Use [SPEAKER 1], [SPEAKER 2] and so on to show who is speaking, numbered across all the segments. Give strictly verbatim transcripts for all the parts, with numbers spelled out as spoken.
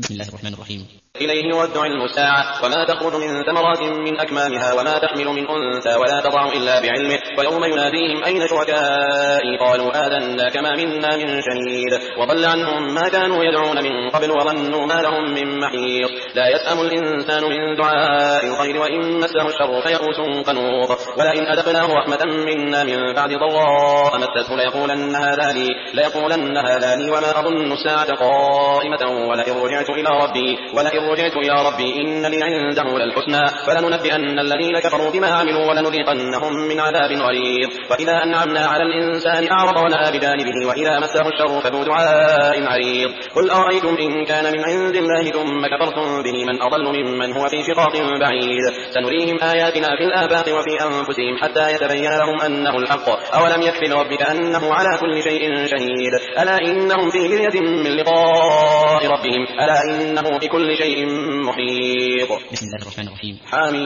[SPEAKER 1] بسم الله الرحمن الرحيم.
[SPEAKER 2] إليه يرد علم الساعة وما تخرج من ثمرات من أكمامها وما تحمل من أنثى ولا تضع إلا بعلمه ويوم يناديهم أين شركائي قالوا آذناك ما منا من شهيد وضل عنهم ما كانوا يدعون من قبل وظنوا ما لهم من محيط لا يسأم الإنسان من دعاء الخير وإن مسه الشر فيئوس قنوط ولئن أذقناه رحمة منا من بعد ضراء مسته ليقولن هذا لي ليقولن هذا لي وما أظن الساعة قائمة ولئن رجعت إلى ربي ولئن رجعت إلى ربي إن لي عنده للحسنى فلننبئن الذين كفروا بما عملوا ولنذيقنهم من عذاب غليظ وإذا أنعمنا على الإنسان أعرض ونأى بجانبه وإذا مسه الشر فذو دعاء عريض قل أرأيتم إن كان من عند الله ثم كفرتم به من أضل ممن هو في شقاق بعيد سنريهم آياتنا في الآفاق وفي أنفسهم حتى يتبين لهم أنه الحق أولم يكف بربك أنه على كل شيء شهيد ألا إنهم في مرية من لقاء ربهم ألا إنه بكل شيء محيط.
[SPEAKER 1] بسم الله الرحمن الرحيم.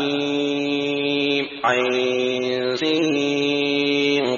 [SPEAKER 2] حميم عين سين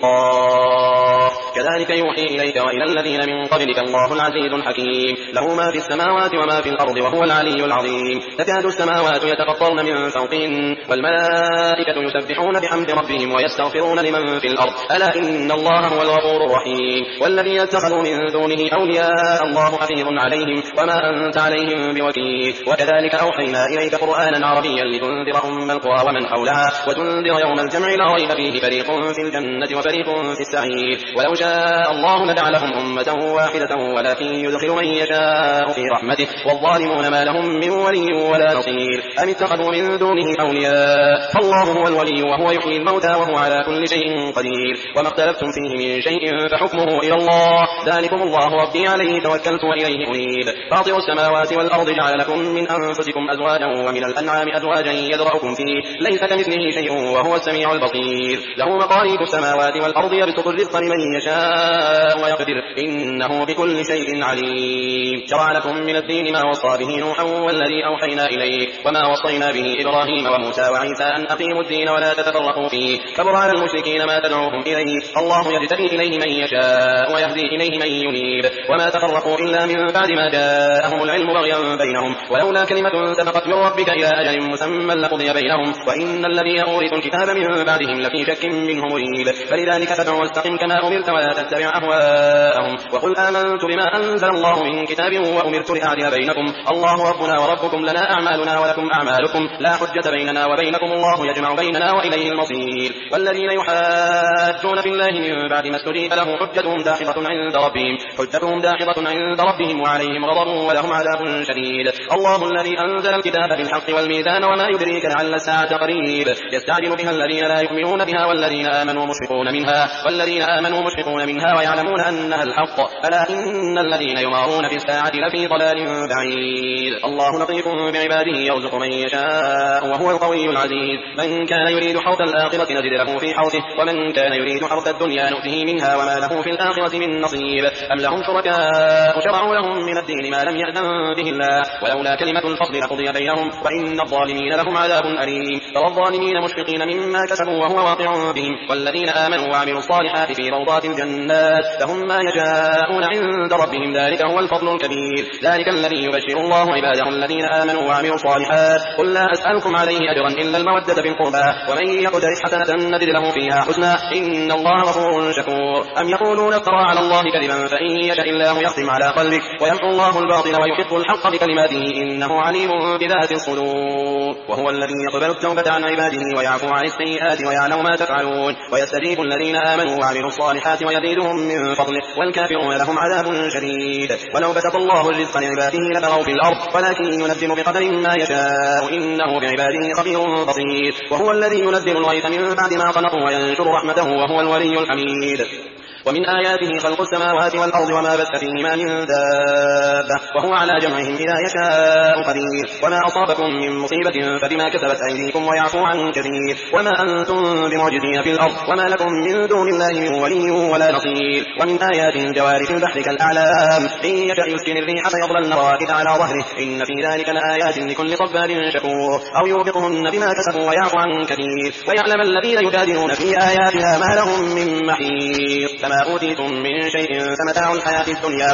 [SPEAKER 2] قاف كذلك يوحي إليك وإلى الذين من قبلك الله العزيز الحكيم له ما في السماوات وما في الأرض وهو العلي العظيم تكاد السماوات يتفطرن من فوقهن والملائكة يسبحون بحمد ربهم ويستغفرون لمن في الأرض ألا إن الله هو الغفور الرحيم والذين اتخذوا من دونه أولياء الله حفيظ عليهم وما أنت عليهم بوكيل وكذلك أوحينا إليك قرآنا عربيا لتنذر أم القرى ومن حولها وتنذر يوم الجمع لا ريب فيه فريق في الجنة وفريق في السعير ولو شاء الله لجعلهم أمة واحدة ولكن يدخل من يشاء في رحمته والظالمون ما لهم من ولي ولا نصير أم اتخذوا من دونه أولياء فالله هو الولي وهو يحيي الموتى وهو على كل شيء قدير وما اختلفتم فيه من شيء فحكمه إلى الله ذلكم الله ربي عليه توكلت وإليه أنيب فاطر السماوات والأرض جعل لكم من أنفسكم أزواجا ومن الأنعام أزواجا يذرأكم فيه ليس كمثله شيء وهو السميع البصير له مقاليد السماوات والأرض يبسط الرزق لمن يشاء ويقدر إنه بكل شيء عليم شرع لكم من الدين ما وصى به نوحا والذي أوحينا إليك وما وصينا به إبراهيم وموسى وعيسى أن أقيموا الدين ولا تتفرقوا فيه كبر على المشركين ما تدعوهم إليه الله يجتبي إليه من يشاء ويهدي إليه من ينيب وما تفرقوا إلا من بعد ما جاءهم العلم بغيا بينهم ولولا كلمة سبقت من ربك إلى أجل مسمى لقضي بينهم وإن الذين أورثوا الكتاب من بعدهم لفي شك منه مريب فلذلك فادع واستقم كما أمرت ولا تتبع أهواءهم وقل آمنت بما أنزل الله من كتاب وأمرت لأعدل بينكم الله ربنا وربكم لنا أعمالنا ولكم أعمالكم لا حجة بيننا وبينكم الله يجمع بيننا وإليه المصير والذين يحاجون في الله من بعد ما استجيب له حجتهم داحضة عند ربهم حجتهم داحضة عند ربهم وعليهم غضب ولهم عذاب شديد الله الذي أنزل الكتاب بالحق والميزان وما يدريك لعل الساعة قريب يستعجل بها الذين لا يؤمنون بها والذين آمنوا مشفقون منها والذين آمنوا مشفقون منها ويعلمون أنها الحق ألا إن الذين يمارون في الساعة لفي ضلال بعيد الله لطيف بعباده يرزق من يشاء وهو القوي العزيز من كان يريد حرث الآخرة نزد له في حرثه ومن كان يريد حرث الدنيا نؤته منها وما له في الآخرة من نصيب أم لهم شركاء شرعوا لهم من الدين ما لم يأذن به الله ولولا كلمة الفصل لقضي بينهم وإن الظالمين لهم عذاب أليم ترى الظالمين مشفقين مما كسبوا وهو واقع بهم والذين آمنوا وعملوا الصالحات في روضات الجنات لهم ما يشاءون عند ربهم ذلك هو الفضل الكبير ذلك الذي يبشر الله عباده الذين آمنوا وعملوا الصالحات قل لا أسألكم عليه أجرا إلا المودة في القربى ومن يقترف حسنة نزد له فيها حسنا إن الله غفور شكور أم يقولون افترى على الله كذبا فإن يشاء الله يختم على قلبك ويمحو الله الباطل ويحق الحق بكلماته إنه عليم بذات الصدور وهو الذي يقبل التوبة عن عباده ويعفو عن السيئات ويعلم ما تفعلون ويستجيب الذين آمنوا وعملوا الصالحات ويزيدهم من فضله والكافرون لهم عذاب شديد ولو بسط الله الرزق لعباده لبغوا في الأرض ولكن ينزل بقدر ما يشاء إنه بعباده خبير بصير وهو الذي ينزل الغيث من بعد ما قنطوا وينشر رحمته وهو الولي الحميد ومن آياته خلق السماوات والأرض وما بث فيهما من دابة وهو على جمعهم إذا يشاء قدير وما أصابكم من مصيبة فبما كسبت أيديكم ويعفو عن كثير وما أنتم بمعجزين في الأرض وما لكم من دون الله من ولي ولا نصير ومن آياته الجوار في البحر كالأعلام إن يشأ يسكن الريح فيظللن راكد على ظهره إن في ذلك لآيات لكل صبار شكور أو يوبقهن بما كسبوا ويعفو عن كثير ويعلم الذين يجادلون في آياتنا ما لهم من محيط ما أوتيتم من شيء فمتاع الحياة الدنيا وما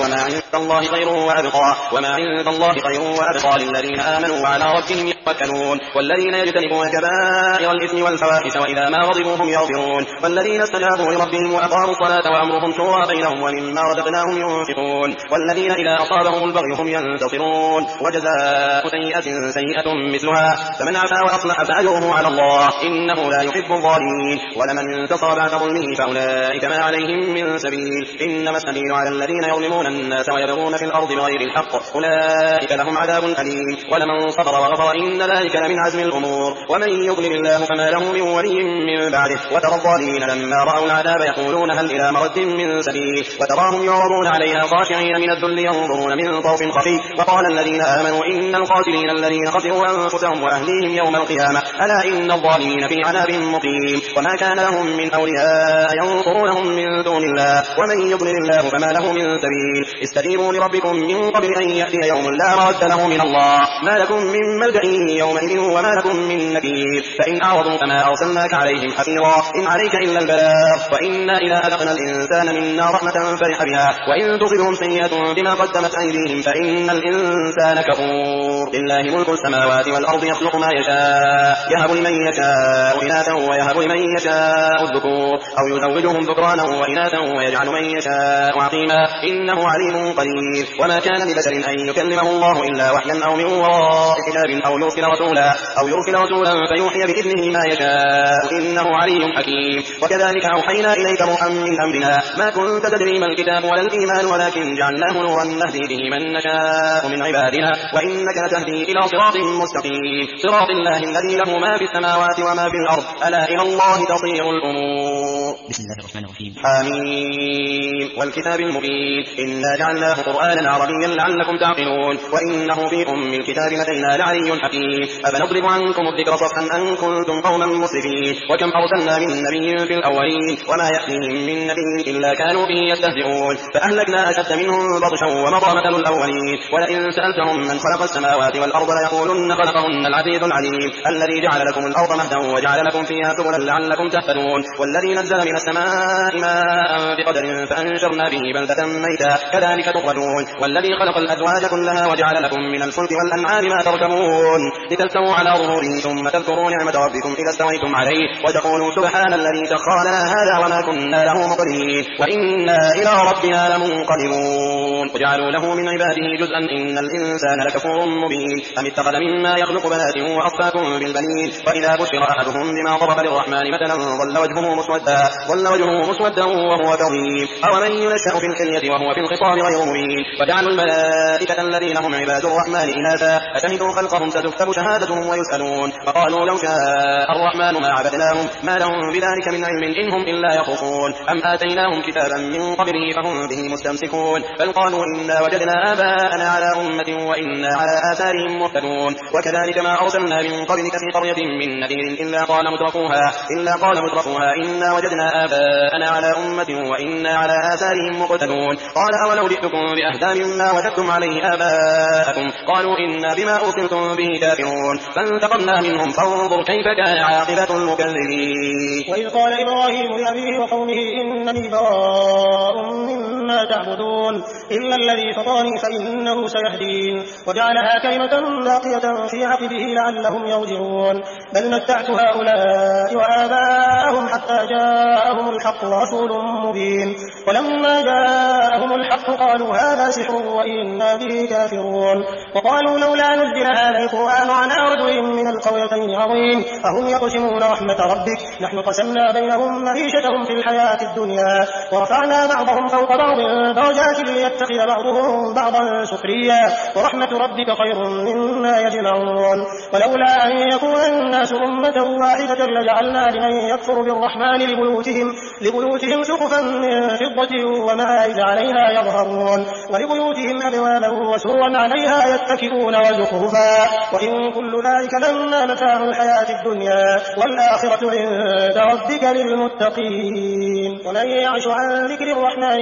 [SPEAKER 2] الله خير وأبقى وما عند الله خير وأبقى للذين آمنوا وعلى ربهم يتوكلون والذين يجتنبون كبائر الإثم والفواحش وإذا ما غضبوا هم يغفرون والذين استجابوا لربهم وأقاموا الصلاة وأمرهم شورى بينهم ومما رزقناهم ينفقون والذين إذا أصابهم البغي هم ينتصرون وجزاء سيئة سيئة مثلها فمن عفا وأصلح فأجره على الله إنه لا يحب الظالمين ولمن انتصر بعد ظلمه فأولئك ما عليهم من سبيل إنما السبيل على الذين يظلمون الناس ويبغون في الأرض بغير الحق أولئك لهم عذاب أليم ولمن صبر وغفر إن ذلك لمن عزم الأمور ومن يضلل الله فما له من ولي من بعده وترى الظالمين لما رأوا العذاب يقولون هل إلى مرد من سبيل وتراهم يعرضون عليها خاشعين من الذل ينظرون من طوف خفي وقال الذين آمنوا إن الخاسرين الذين خسروا أنفسهم وأهليهم يوم القيامة ألا إن الظالمين في عذاب مقيم وما كان لهم من أولياء ينصرونهم من دون الله ومن يضلل الله فما له من سبيل استجيبوا لربكم من قبل أن يأتي يوم لا مرد له من الله ما لكم من ملجأ يومئذ وما لكم من نكير فإن أعرضوا فما أرسلناك عليهم حفيظا إن عليك إلا البلاغ وإنا إذا أذقنا الإنسان منا رحمة فرح بها وإن تصبهم سيئة بما قدمت أيديهم فإن الإنسان كفور لله ملك السماوات والأرض يخلق ما يشاء يهب لمن يشاء إناثا ويهب لمن يشاء الذكور أو يزوجهم ذكرانا وإناثا ويجعل من يشاء عقيما إنه عليم قدير وما كان لبشر أن يكلمه الله إلا وحيا أو من وراء حجاب أو يرسل رسولا أو يرسل رسولا فيوحي بإذنه ما يشاء إنه علي حكيم وكذلك أوحينا إليك روحا من أمرنا ما كنت تدري ما الكتاب ولا الإيمان ولكن جعلناه نورا نهدي به من نشاء من عبادنا وإنك لتهدي إلى صراط مستقيم صراط الله الذي له ما في السماوات وما في الأرض ألا إلى الله تصير الأمور.
[SPEAKER 1] بسم الله الرحمن الرحيم.
[SPEAKER 2] حميم والكتاب المبين إنا جعلناه قرآنا عربيا لعلكم تعقلون وإنه في أم الكتاب لدينا لعلي حكيم أفنضرب عنكم الذكر صفحا أن كنتم قوما مسرفين وكم أرسلنا من نبي في الأولين وما يأتيهم من نبي إلا كانوا به يستهزئون فأهلكنا أشد منهم بطشا ومضى مثل الأولين ولئن سألتهم من خلق السماوات والأرض ليقولن خلقهن العزيز العليم الذي جعل لكم الأرض مهدا وجعل لكم فيها سبلا لعلكم تهتدون والذي نزل من السماء ماء بقدر فأنشرنا به بلدة ميتا كذلك تخرجون والذي خلق الأزواج كلها وجعل لكم من الفلك والأنعام ما تركبون لتستووا على ظهوره ثم تذكروا نعمة ربكم إذا استويتم عليه وتقولوا سبحان الذي سخر لنا هذا وما كنا له مقرنين وإنا إلى ربنا لمنقلبون وجعلوا له من عباده جزءا إن الإنسان لكفور مبين أم اتخذ مما يخلق بنات وأصفاكم بالبنين وإذا بشر أحدهم بما ضرب للرحمن مثلا ظل وجهه مسودا ظل وجهه مسودا وهو كظيم أومن ينشأ في الحلية وهو في الخصام غير مبين وجعلوا الملائكة الذين هم عباد الرحمن إناثا أشهدوا خلقهم ستكتب شهادتهم ويسألون وقالوا لو شاء الرحمن ما عبدناهم ما لهم بذلك من علم إنهم إلا يخرصون أم آتيناهم كتابا من قبله فهم به مستمسكون بل قالوا إنا وجدنا آباءنا على أمة وإنا على آثارهم مهتدون وكذلك ما أرسلنا من قبلك في قرية من نذير إلا قال مترفوها إلا قال مترفوها إنا وجدنا آباءنا على أمة وإنا على آثارهم مقتدون قال أولو جئتكم بأهدى مما وجدتم عليه آباءكم قالوا إنا بما أرسلتم به كافرون فانتقمنا منهم فانظر كيف كان عاقبة المكذبين.
[SPEAKER 3] وإذ قال إبراهيم لأبيه وقومه إنني براء مما تعبدون إلا الذي فطرني فإنه سيهدين وجعلها كلمة باقية في عقبه لعلهم يرجعون بل متعت هؤلاء وآباءهم حتى جاءهم الحق ورسول مبين ولما جاءهم الحق قالوا هذا سحر وإنا به كافرون وقالوا لولا نزل هذا القرآن على رجل من القريتين عظيم أهم يقسمون رحمة ربك نحن قسمنا بينهم معيشتهم في الحياة الدنيا ورفعنا بعضهم فوق بعض درجات ليتخذ بعضهم بعضا سخريا ورحمة ربك خير مما يجمعون ولولا أن يكون الناس أمة واحدة لجعلنا لمن يكفر بالرحمن لبيوتهم, لبيوتهم سقفا من فضة ومعارج عليها يظهرون ولبيوتهم أبوابا وسرا عليها يتكئون وزخرفا وإن كل ذلك لما متاع الحياة الدنيا والآخرة عند ربك للمتقين ومن يعش عن ذكر الرحمن يقيض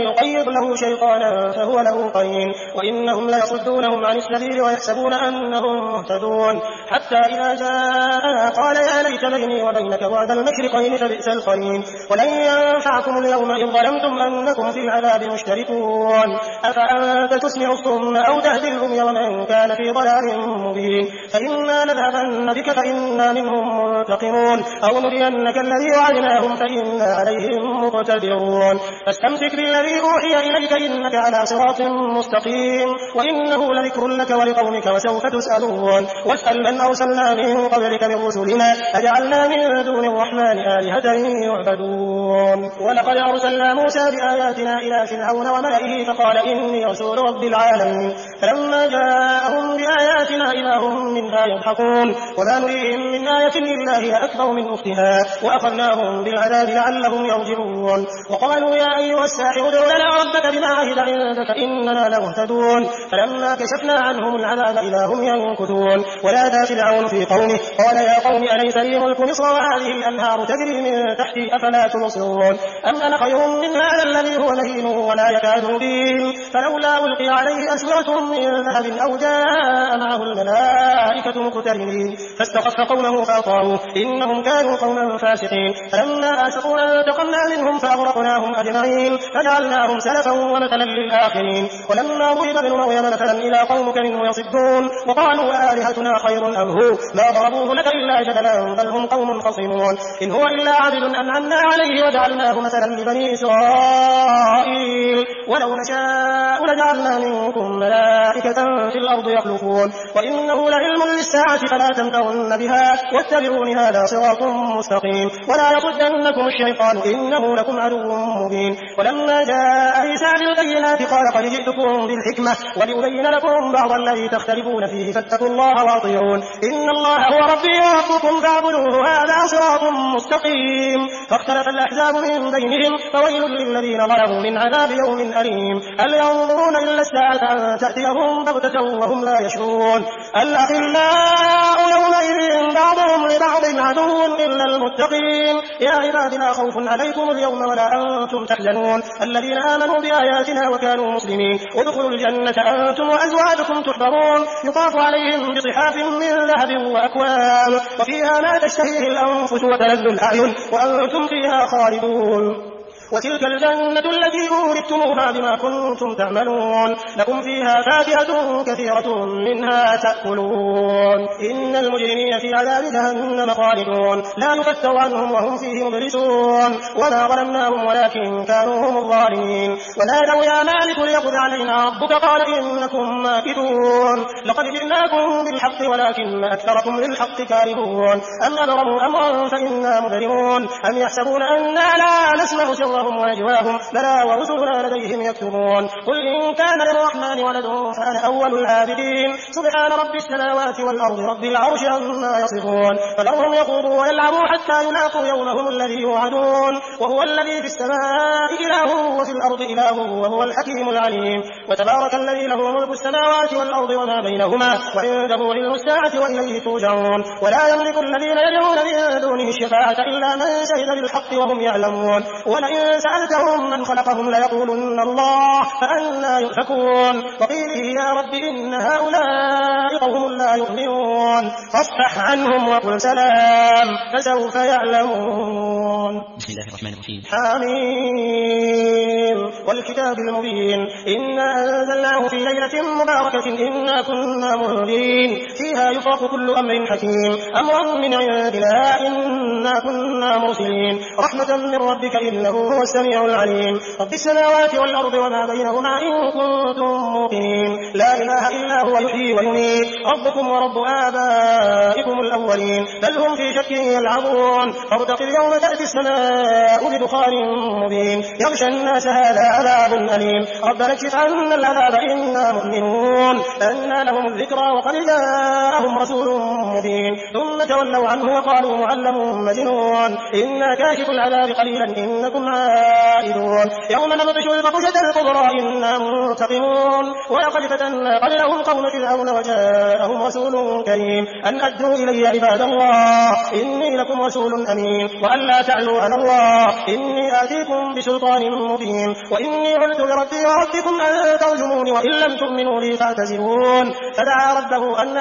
[SPEAKER 3] فليضرب له شيطانا فهو له قرين وإنهم ليصدونهم عن السبيل ويحسبون أنهم مهتدون حتى إذا جاءنا قال يا ليت بيني وبينك بعد المشرقين فبئس القرين ولن ينفعكم اليوم إذ ظلمتم أنكم في العذاب مشتركون أفأنت تسمع الصم أو تهدي العمي ومن كان في ضلال مبين فإما نذهبن بك فإنا منهم منتقمون أو نرينك الذي وعدناهم فإنا عليهم مقتدرون فاستمسك بالذي أوحي إليك إنك على صراط مستقيم وإنه لذكر لك ولقومك وسوف تسألون واسأل من أرسلنا من قبلك من رسلنا أجعلنا من دون الرحمن آلهة يعبدون ولقد أرسلنا موسى بآياتنا إلى فرعون وملئه فقال إني رسول رب العالمين فلما جاءهم بآياتنا إذا هم منها يضحكون وما نريهم من آية إلا هي أكبر من أختها وأخذناهم بالعذاب لعلهم يرجعون وقالوا يا أيها الساحر ادع لنا ربك بما عهد عندك إننا لمهتدون فلما كشفنا عنهم العذاب إذا هم ينكثون ونادى فرعون في قومه قال يا قوم أليس لي ملك مصر وهذه الأنهار تجري من تحتي أفلا تبصرون أم أنا خير من هذا الذي هو مهين ولا يكاد يبين فلولا ألقي عليه أسورة من ذهب أو جاء معه الملائكة مقترنين فاستخف قومه فأطاعوه إنهم كانوا قوما فاسقين فلما آسفونا انتقمنا منهم فأغرقناهم أجمعين فجعلناهم سلفا ومثلا للآخرين ولما ضرب ابن مريم مثلا إلى قومك منه يصدون وقالوا آلهتنا خير أم هو ما ضربوه لك إلا جدلا بل هم قوم خصمون إن هو إلا عبد أنعمنا عليه وجعلناه مثلا لبني إسرائيل ولو نشاء لجعلنا منكم ملائكة في الأرض يخلقون وإنه لعلم للساعة فلا تمترن بها واتبعون هذا صراط مستقيم ولا يصدنكم الشيطان إنه لكم عدو مبين ولما جاء عيسى بالبينات قال قد جئتكم بالحكمة ولأبين لكم بعض الذي تختلفون فيه فاتقوا الله وأطيعون إن الله هو ربي وربكم فاعبدوه هذا صراط مستقيم فاختلف الأحزاب من بينهم فويل للذين ظلموا من عذاب يوم أليم هل ينظرون إلا الساعة أن تأتيهم بغتة وهم لا يشعرون الأخلاء يومئذ بعضهم لبعض عدو إلا المتقين يا عباد لا خوف عليكم اليوم ولا أنتم تحزنون الذين آمنوا بآياتنا وكانوا مسلمين ادخلوا الجنة أنتم وأزواجكم تحبرون يطاف عليهم بصحاف من ذهب وأكواب وفيها ما تشتهيه الأنفس وتلذ الأعين وأنتم فيها خالدون وتلك الجنة التي أورثتموها بما كنتم تعملون لكم فيها فاكهة كثيرة منها تأكلون إن المجرمين في عذاب جهنم خالدون لا يفتر عنهم وهم فيه مبلسون وما ظلمناهم ولكن كانوا هم الظالمين ونادوا يا مالك ليقض علينا ربك قال إنكم ماكثون لقد جئناكم بالحق ولكن أكثركم للحق كارهون أم أبرموا أمرا فإنا مبرمون أم يحسبون أننا لا نسمع سرهم ونجواهم بلى ورسلنا لديهم يكتبون قل إن كان للرحمن ولد فأنا أول العابدين سبحان رب السماوات والأرض رب العرش عما يصفون فذرهم يخوضوا ويلعبوا حتى يلاقوا يومهم الذي يوعدون وهو الذي في السماء إله وفي الأرض إله وهو الحكيم العليم وتبارك الذي له ملك السماوات والأرض وما بينهما وعنده علم الساعة وإليه ترجعون ولا يملك الذين يدعون من دونه الشفاعة إلا من شهد بالحق وهم يعلمون ولئن سألتهم من خلقهم ليقولن الله فأنى يؤفكون وقيله يا رب إن هؤلاء قوم لا يؤمنون فاصفح عنهم وقل سلام فسوف يعلمون
[SPEAKER 1] بسم الله الرحمن الرحيم
[SPEAKER 3] حميم والكتاب المبين إنا أنزلناه في ليلة مباركة إنا كنا منذرين فيها يفرق كل أمر حكيم أمرا من عندنا إنا كنا مرسلين رحمة من ربك إنه هو السميع العليم رب السماوات والأرض وما بينهما إن كنتم موقنين لا إله إلا هو يحيي ويميت ربكم ورب آبائكم الأولين بل هم في شك يلعبون فارتقب يوم تأتي السماء بدخان مبين يغشى الناس هذا عذاب أليم ربنا اكشف عنا العذاب إنا مؤمنون أنى لهم الذكرى وقد جاء جاءهم رسول مبين ثم تولوا عنه وقالوا معلم مجنون إنا كاشف العذاب قليلا إنكم عائدون يوم نبطش البطشة الكبرى إنا منتقمون ولقد فتنا قبلهم قوم فرعون وجاءهم رسول كريم أن أدوا إلي عباد الله إني لكم رسول أمين وأن لا تعلوا على الله إني آتيكم بسلطان مبين وإني عدت بربي وربكم أن ترجموني وإن لم تؤمنوا لي فاعتزلون فدعا ربه أن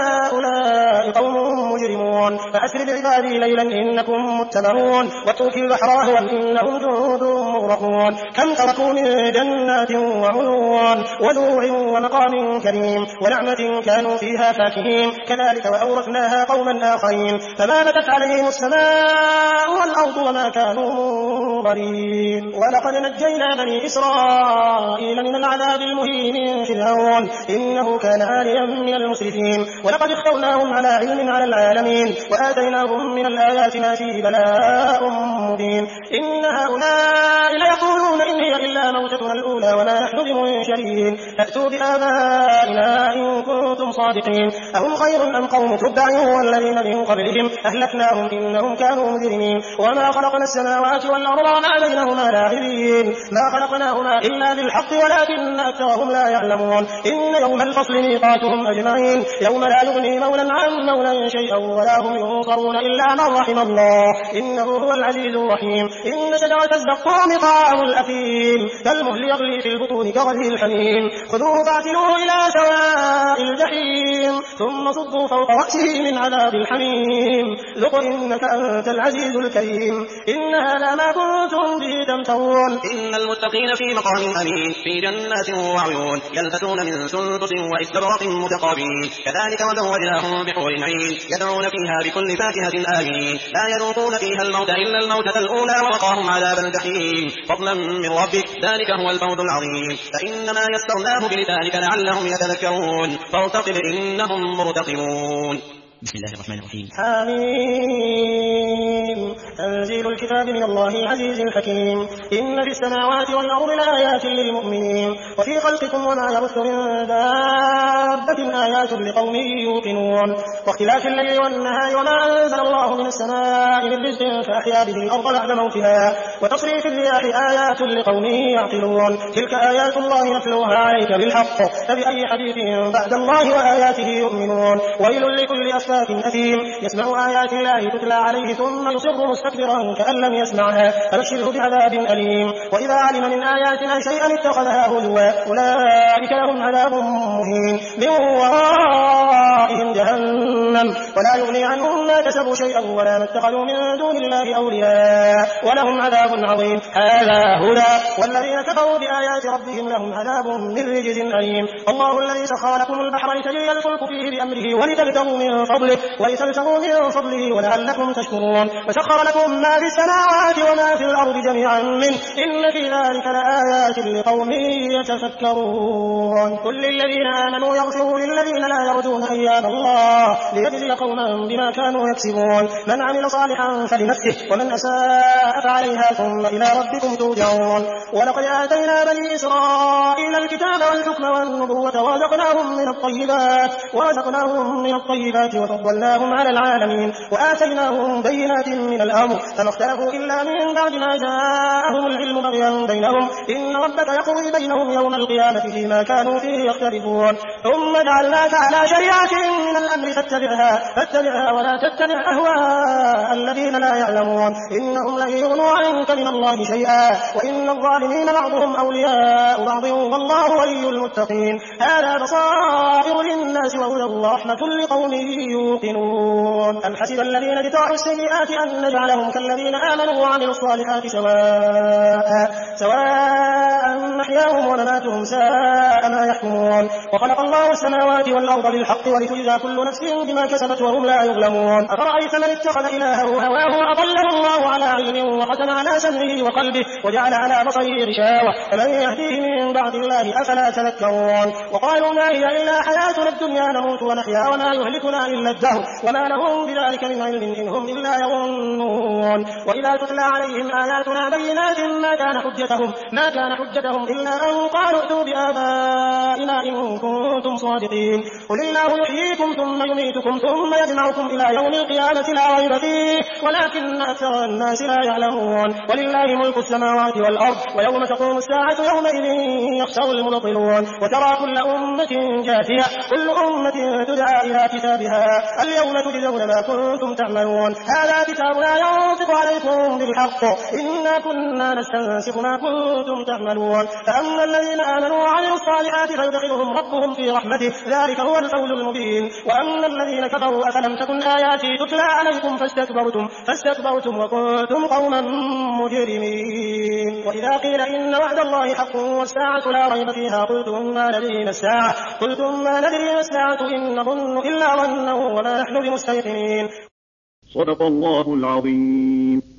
[SPEAKER 3] هؤلاء قوم مجرمون فأسر بعبادي ليلا إنكم متبعون واترك البحر رهوا إنهم جند مغرقون كم تركوا من جنات وعيون وزروع ومقام كريم ونعمة كانوا فيها فاكهين كذلك وأورثناها قوما آخرين فما بكت عليهم السماء والأرض وما كانوا منظرين ولقد نجينا بني إسرائيل من العذاب المهين من فرعون إنه كان عاليا من المسرفين ولقد اخترناهم على علم على العالمين وآتيناهم من الآيات ما فيه بلاء مبين إن هؤلاء ليقولون إن هي إلا موتتنا الأولى وما نحن بمنشرين فأتوا بآبائنا إن كنتم صادقين أهم خير أم قوم تبع والذين من قبلهم أهلكناهم إنهم كانوا مجرمين وما خلقنا السماوات والأرض وما بينهما لاعبين ما خلقناهما إلا بالحق ولكن أكثرهم لا يعلمون إن يوم الفصل ميقاتهم أجمعين يوم لا يغني مولا عن مولا شيئا ولا هم ينصرون إلا من رحم الله إنه هو العزيز الرحيم إن شجرة الزقوم طعام الأثيم كالمهل يغلي في البطون كغلي الحميم خذوه فاعتلوه إلى سواء الجحيم ثم صبوا فوق رأسه من عذاب الحميم ذق إنك أنت العزيز الكريم إن هذا ما كنتم به تمترون
[SPEAKER 2] إن المتقين في مقام أمين في جنات وعيون يلبسون من سندس واستبرق متقابلين كذلك وزوجناهم بحور عين يدعون فيها بكل فاكهة آمين لا يذوقون فيها الموت إلا الموتة الأولى ووقاهم عذاب الجحيم فضلا من ربك ذلك هو الفوز العظيم فإنما يسرناه بلسانك لعلهم يتذكرون فارتقب إنهم مرتقبون
[SPEAKER 1] بسم الله الرحمن الرحيم
[SPEAKER 3] حميم تنزيل الكتاب من الله العزيز الحكيم إن في السماوات والأرض لآيات للمؤمنين وفي خلقكم وما يبث من دابة آيات لقوم يوقنون واختلاف الليل والنهار وما أنزل الله من السماء من رزق فأحيا به الأرض بعد موتها وتصريف الرياح آيات لقوم يعقلون تلك آيات الله نتلوها عليك بالحق فبأي حديث بعد الله وآياته يؤمنون ويل لكل أفاك أثيم يسمع آيات الله تتلى عليه ثم يصر مستكبرا كأن لم يسمعها فبشره بعذاب أليم وإذا علم من آياتنا شيئا اتخذها هزوا أولئك لهم عذاب مهين من ورائهم جهنم ولا يغني عنهم ما كسبوا شيئا ولا ما اتخذوا من دون الله أولياء ولهم عذاب عظيم هذا هدى والذين كفروا بآيات ربهم لهم عذاب من رجز أليم الله الذي سخر لكم البحر لتجري الفلك فيه بأمره ولتبتغوا من فضله ولتبتغوا من فضله ولعلكم تشكرون وسخر لكم ما في السماوات وما في الأرض جميعا منه إن في ذلك لآيات لقوم يتفكرون قل للذين آمنوا يغفروا للذين لا يرجون أيام الله ليجزي قوما بما كانوا يكسبون من عمل صالحا فلنفسه ومن أساء فعليها ثم إلى ربكم ترجعون ولقد آتينا بني إسرائيل الكتاب والحكم والنبوة ورزقناهم من الطيبات ورزقناهم من الطيبات وفضلناهم على العالمين وآتيناهم بينات من الأمر فما اختلفوا إلا من بعد ما جاءهم العلم بغيا بينهم إن ربك يقضي بينهم يوم القيامة فيما كانوا فيه يختلفون ثم جعلناك على شريعة من الأمر فاتبعها فاتبعها ولا تتبع أهواء الذين لا يعلمون إنهم لن يغنوا عنك من الله شيئا وإن الظالمين بعضهم أولياء بعض والله ولي المتقين هذا بصائر للناس وهدى ورحمة لقوم يوقنون أم حسب الذين اجترحوا السيئات أن نجعلهم كالذين آمنوا وعملوا الصالحات سواء سواء محياهم ومماتهم ساء ما يحكمون وخلق الله السماوات والأرض بالحق ولتجزى كل نفس بما كسبت وهم لا يظلمون أفرأيت من اتخذ إلهه هواه وأضله الله على علم وختم على سمعه وقلبه وجعل على بصره غشاوة فمن يهديه من بعد الله أفلا تذكرون وقالوا ما هي إلا حياتنا الدنيا نموت ونحيا وما يهلكنا إلا الدهر وما لهم بذلك من علم إن هم إلا يظنون وإذا تتلى عليهم آياتنا بينات ما كان حجتهم ما كان حجتهم إلا أن قالوا ائتوا بآبائنا إن كنتم صادقين قل الله يحييكم ثم يميتكم ثم يجمعكم إلى يوم القيامة لا ريب فيه ولكن أكثر الناس لا يعلمون ولله ملك السماوات والأرض ويوم تقوم الساعة يومئذ يخسر المبطلون وترى كل أمة جاثية كل أمة تدعى إلى كتابها اليوم تجزون ما كنتم تعملون هذا كتابنا ينطق عليكم بالحق إنا كنا نستنسخ ما كنتم تعملون فأما الذين آمنوا وعملوا الصالحات فيدخلهم ربهم في رحمته ذلك هو الفوز المبين وأما الذين كفروا أفلم تكن آياتي تتلى عليكم فاستكبرتم فاستكبرتم وكنتم قوما مجرمين وإذا قيل إن وعد الله حق والساعة لا ريب فيها قلتم ما ندري ما الساعة قلتم ما ندري ما الساعة إن نظن إلا ظنا وما نحن بمستيقنين
[SPEAKER 4] صدق الله العظيم.